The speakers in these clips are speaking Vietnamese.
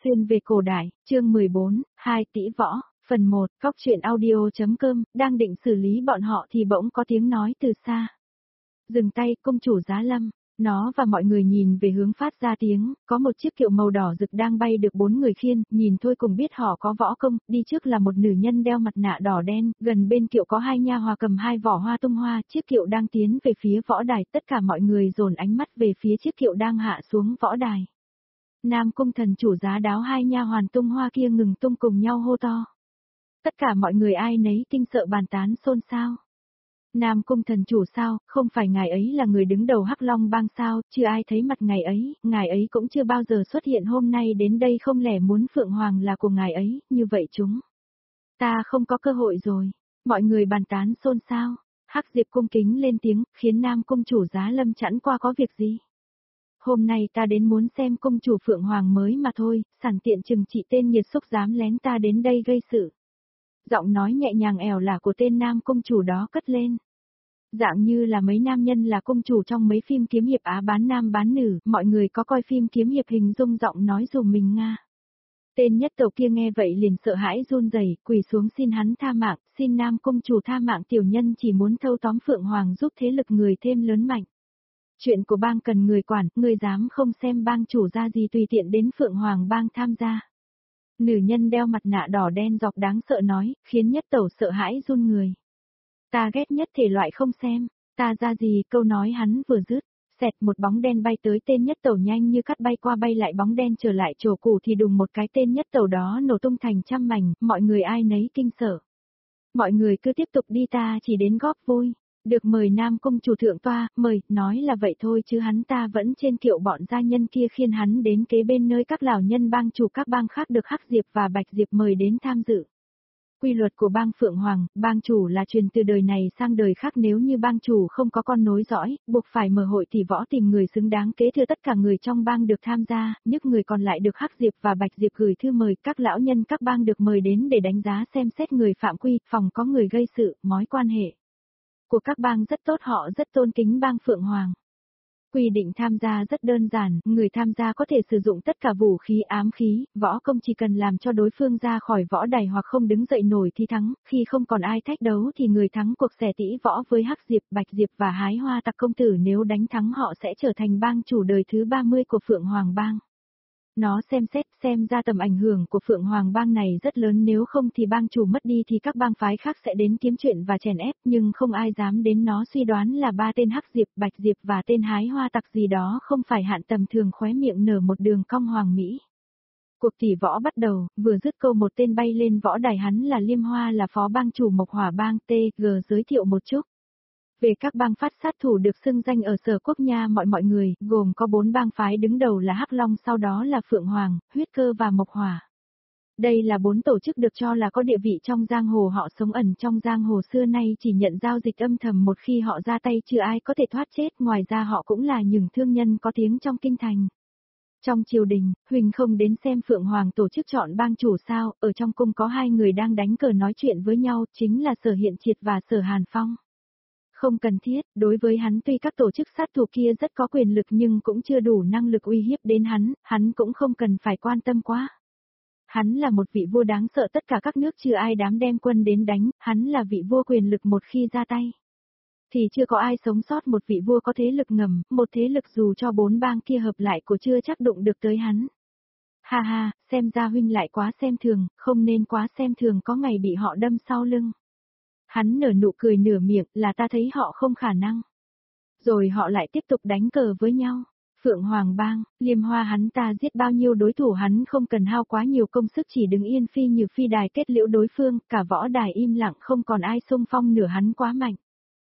Xuyên về cổ đại, chương 14, 2 tỷ võ, phần 1, Cóc truyện audio.com, đang định xử lý bọn họ thì bỗng có tiếng nói từ xa. Dừng tay, công chủ Giá Lâm. Nó và mọi người nhìn về hướng phát ra tiếng, có một chiếc kiệu màu đỏ rực đang bay được 4 người khiên, nhìn thôi cũng biết họ có võ công, đi trước là một nữ nhân đeo mặt nạ đỏ đen, gần bên kiệu có 2 nha hòa cầm 2 vỏ hoa tung hoa, chiếc kiệu đang tiến về phía võ đài, tất cả mọi người dồn ánh mắt về phía chiếc kiệu đang hạ xuống võ đài. Nam cung thần chủ giá đáo 2 nha hoàn tung hoa kia ngừng tung cùng nhau hô to. Tất cả mọi người ai nấy kinh sợ bàn tán xôn xao. Nam cung thần chủ sao, không phải ngài ấy là người đứng đầu Hắc Long bang sao, chưa ai thấy mặt ngài ấy cũng chưa bao giờ xuất hiện hôm nay đến đây không lẽ muốn Phượng Hoàng là của ngài ấy, như vậy chúng. Ta không có cơ hội rồi, mọi người bàn tán xôn xao, Hắc Diệp cung kính lên tiếng, khiến Nam cung chủ Giá Lâm chẵn qua có việc gì. Hôm nay ta đến muốn xem cung chủ Phượng Hoàng mới mà thôi, sẵn tiện chừng trị tên nhiệt xúc dám lén ta đến đây gây sự. Giọng nói nhẹ nhàng ẻo lả của tên nam cung chủ đó cất lên. Dạng như là mấy nam nhân là cung chủ trong mấy phim kiếm hiệp Á bán nam bán nữ, mọi người có coi phim kiếm hiệp hình dung giọng nói dùm mình Nga. Tên nhất tộc kia nghe vậy liền sợ hãi run rẩy, quỳ xuống xin hắn tha mạng, xin nam cung chủ tha mạng, tiểu nhân chỉ muốn thâu tóm Phượng Hoàng giúp thế lực người thêm lớn mạnh. Chuyện của bang cần người quản, người dám không xem bang chủ ra gì tùy tiện đến Phượng Hoàng bang tham gia. Nữ nhân đeo mặt nạ đỏ đen dọc đáng sợ nói, khiến nhất tẩu sợ hãi run người. Ta ghét nhất thể loại không xem, ta ra gì, câu nói hắn vừa dứt, xẹt một bóng đen bay tới tên nhất tẩu nhanh như cắt bay qua bay lại, bóng đen trở lại chỗ cũ thì đùng một cái tên nhất tẩu đó nổ tung thành trăm mảnh, mọi người ai nấy kinh sợ. Mọi người cứ tiếp tục đi, ta chỉ đến góp vui. Được mời Nam cung chủ thượng toa, mời, nói là vậy thôi chứ hắn ta vẫn trên kiệu bọn gia nhân kia khiên hắn đến kế bên nơi các lão nhân bang chủ các bang khác được Hắc Diệp và Bạch Diệp mời đến tham dự. Quy luật của bang Phượng Hoàng, bang chủ là truyền từ đời này sang đời khác, nếu như bang chủ không có con nối dõi, buộc phải mở hội thì võ tìm người xứng đáng kế thừa, tất cả người trong bang được tham gia, những người còn lại được Hắc Diệp và Bạch Diệp gửi thư mời, các lão nhân các bang được mời đến để đánh giá xem xét người phạm quy, phòng có người gây sự, mối quan hệ của các bang rất tốt, họ rất tôn kính bang Phượng Hoàng. Quy định tham gia rất đơn giản, người tham gia có thể sử dụng tất cả vũ khí ám khí, võ công chỉ cần làm cho đối phương ra khỏi võ đài hoặc không đứng dậy nổi thì thắng, khi không còn ai thách đấu thì người thắng cuộc xẻ tỉ võ với Hắc Diệp, Bạch Diệp và Hái Hoa Tặc công tử, nếu đánh thắng họ sẽ trở thành bang chủ đời thứ 30 của Phượng Hoàng bang. Nó xem ra tầm ảnh hưởng của Phượng Hoàng bang này rất lớn, nếu không thì bang chủ mất đi thì các bang phái khác sẽ đến kiếm chuyện và chèn ép, nhưng không ai dám đến. Nó suy đoán là 3 tên Hắc Diệp, Bạch Diệp và tên Hái Hoa Tặc gì đó không phải hạn tầm thường, khóe miệng nở một đường cong hoàng mỹ. Cuộc tỷ võ bắt đầu, vừa dứt câu một tên bay lên võ đài, hắn là Liêm Hoa, là phó bang chủ Mộc Hỏa bang. TG giới thiệu một chút về các bang phát sát thủ được xưng danh ở Sở Quốc nha. Mọi người, gồm có 4 bang phái, đứng đầu là Hắc Long, sau đó là Phượng Hoàng, Huyết Cơ và Mộc Hỏa. Đây là 4 tổ chức được cho là có địa vị trong giang hồ, họ sống ẩn trong giang hồ xưa nay, chỉ nhận giao dịch âm thầm, một khi họ ra tay chưa ai có thể thoát chết, ngoài ra họ cũng là những thương nhân có tiếng trong kinh thành. Trong triều đình, Huỳnh không đến xem Phượng Hoàng tổ chức chọn bang chủ sao? Ở trong cung có 2 người đang đánh cờ nói chuyện với nhau, chính là Sở Hiện Triệt và Sở Hàn Phong. Không cần thiết, đối với hắn tuy các tổ chức sát thủ kia rất có quyền lực nhưng cũng chưa đủ năng lực uy hiếp đến hắn cũng không cần phải quan tâm quá. Hắn là một vị vua đáng sợ, tất cả các nước chưa ai dám đem quân đến đánh, hắn là vị vua quyền lực, một khi ra tay thì chưa có ai sống sót, một vị vua có thế lực ngầm, một thế lực dù cho 4 bang kia hợp lại của chưa chắc đụng được tới hắn. Ha ha, xem ra huynh lại quá xem thường, không nên quá xem thường, có ngày bị họ đâm sau lưng. Hắn nở nụ cười nửa miệng, là ta thấy họ không khả năng. Rồi họ lại tiếp tục đánh cờ với nhau. Phượng Hoàng bang, Liêm Hoa hắn ta giết bao nhiêu đối thủ hắn không cần hao quá nhiều công sức, chỉ đứng yên phi như phi đài kết liễu đối phương, cả võ đài im lặng không còn ai xung phong nửa, hắn quá mạnh.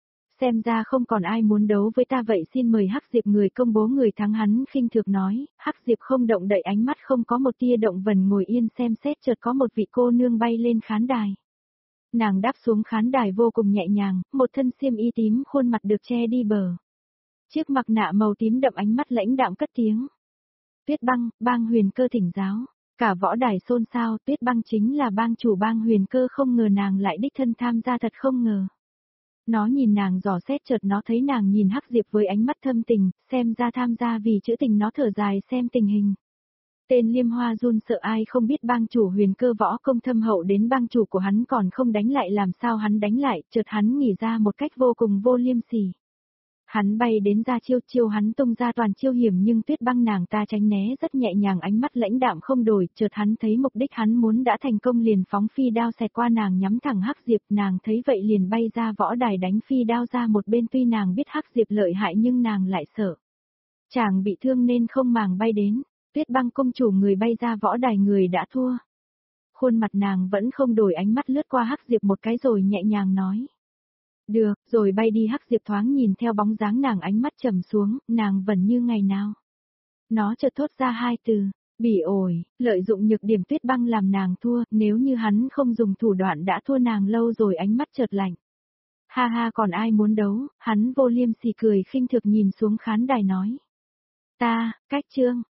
Xem ra không còn ai muốn đấu với ta, vậy xin mời Hắc Diệp người công bố người thắng. Hắn khinh thường nói, Hắc Diệp không động đậy, ánh mắt không có một tia động vần, ngồi yên xem xét. Chợt có một vị cô nương bay lên khán đài. Nàng đáp xuống khán đài vô cùng nhẹ nhàng, một thân xiêm y tím, khuôn mặt được che đi bờ. Chiếc mặt nạ màu tím đậm, ánh mắt lãnh đạm cất tiếng. Tuyết Băng, bang Huyền Cơ thỉnh giáo. Cả võ đài xôn xao, Tuyết Băng chính là bang chủ bang Huyền Cơ, không ngờ nàng lại đích thân tham gia, thật không ngờ. Nó nhìn nàng dò xét, chợt nó thấy nàng nhìn Hắc Diệp với ánh mắt thâm tình, xem ra tham gia vì chữ tình, nó thở dài xem tình hình. Tên Liêm Hoa run sợ ai không biết bang chủ Huyền Cơ võ công thâm hậu đến bang chủ của hắn còn không đánh lại làm sao hắn đánh lại, chợt hắn nghỉ ra một cách vô cùng vô liêm sỉ. Hắn bay đến ra chiêu hắn tung ra toàn chiêu hiểm nhưng Tuyết Băng nàng ta tránh né rất nhẹ nhàng ánh mắt lãnh đạm không đổi, chợt hắn thấy mục đích hắn muốn đã thành công liền phóng phi đao xẹt qua nàng nhắm thẳng Hắc Diệp, nàng thấy vậy liền bay ra võ đài đánh phi đao ra một bên tuy nàng biết Hắc Diệp lợi hại nhưng nàng lại sợ. Chàng bị thương nên không màng bay đến, Tuyết Băng công chủ người bay ra võ đài người đã thua. Khuôn mặt nàng vẫn không đổi ánh mắt lướt qua Hắc Diệp một cái rồi nhẹ nhàng nói. Được, rồi bay đi Hắc Diệp thoáng nhìn theo bóng dáng nàng ánh mắt trầm xuống, nàng vẫn như ngày nào. Nó chợt thốt ra hai từ, bỉ ổi, lợi dụng nhược điểm Tuyết Băng làm nàng thua, nếu như hắn không dùng thủ đoạn đã thua nàng lâu rồi ánh mắt chợt lạnh. Ha ha còn ai muốn đấu, hắn vô liêm sỉ cười khinh thực nhìn xuống khán đài nói. Ta, cách chương.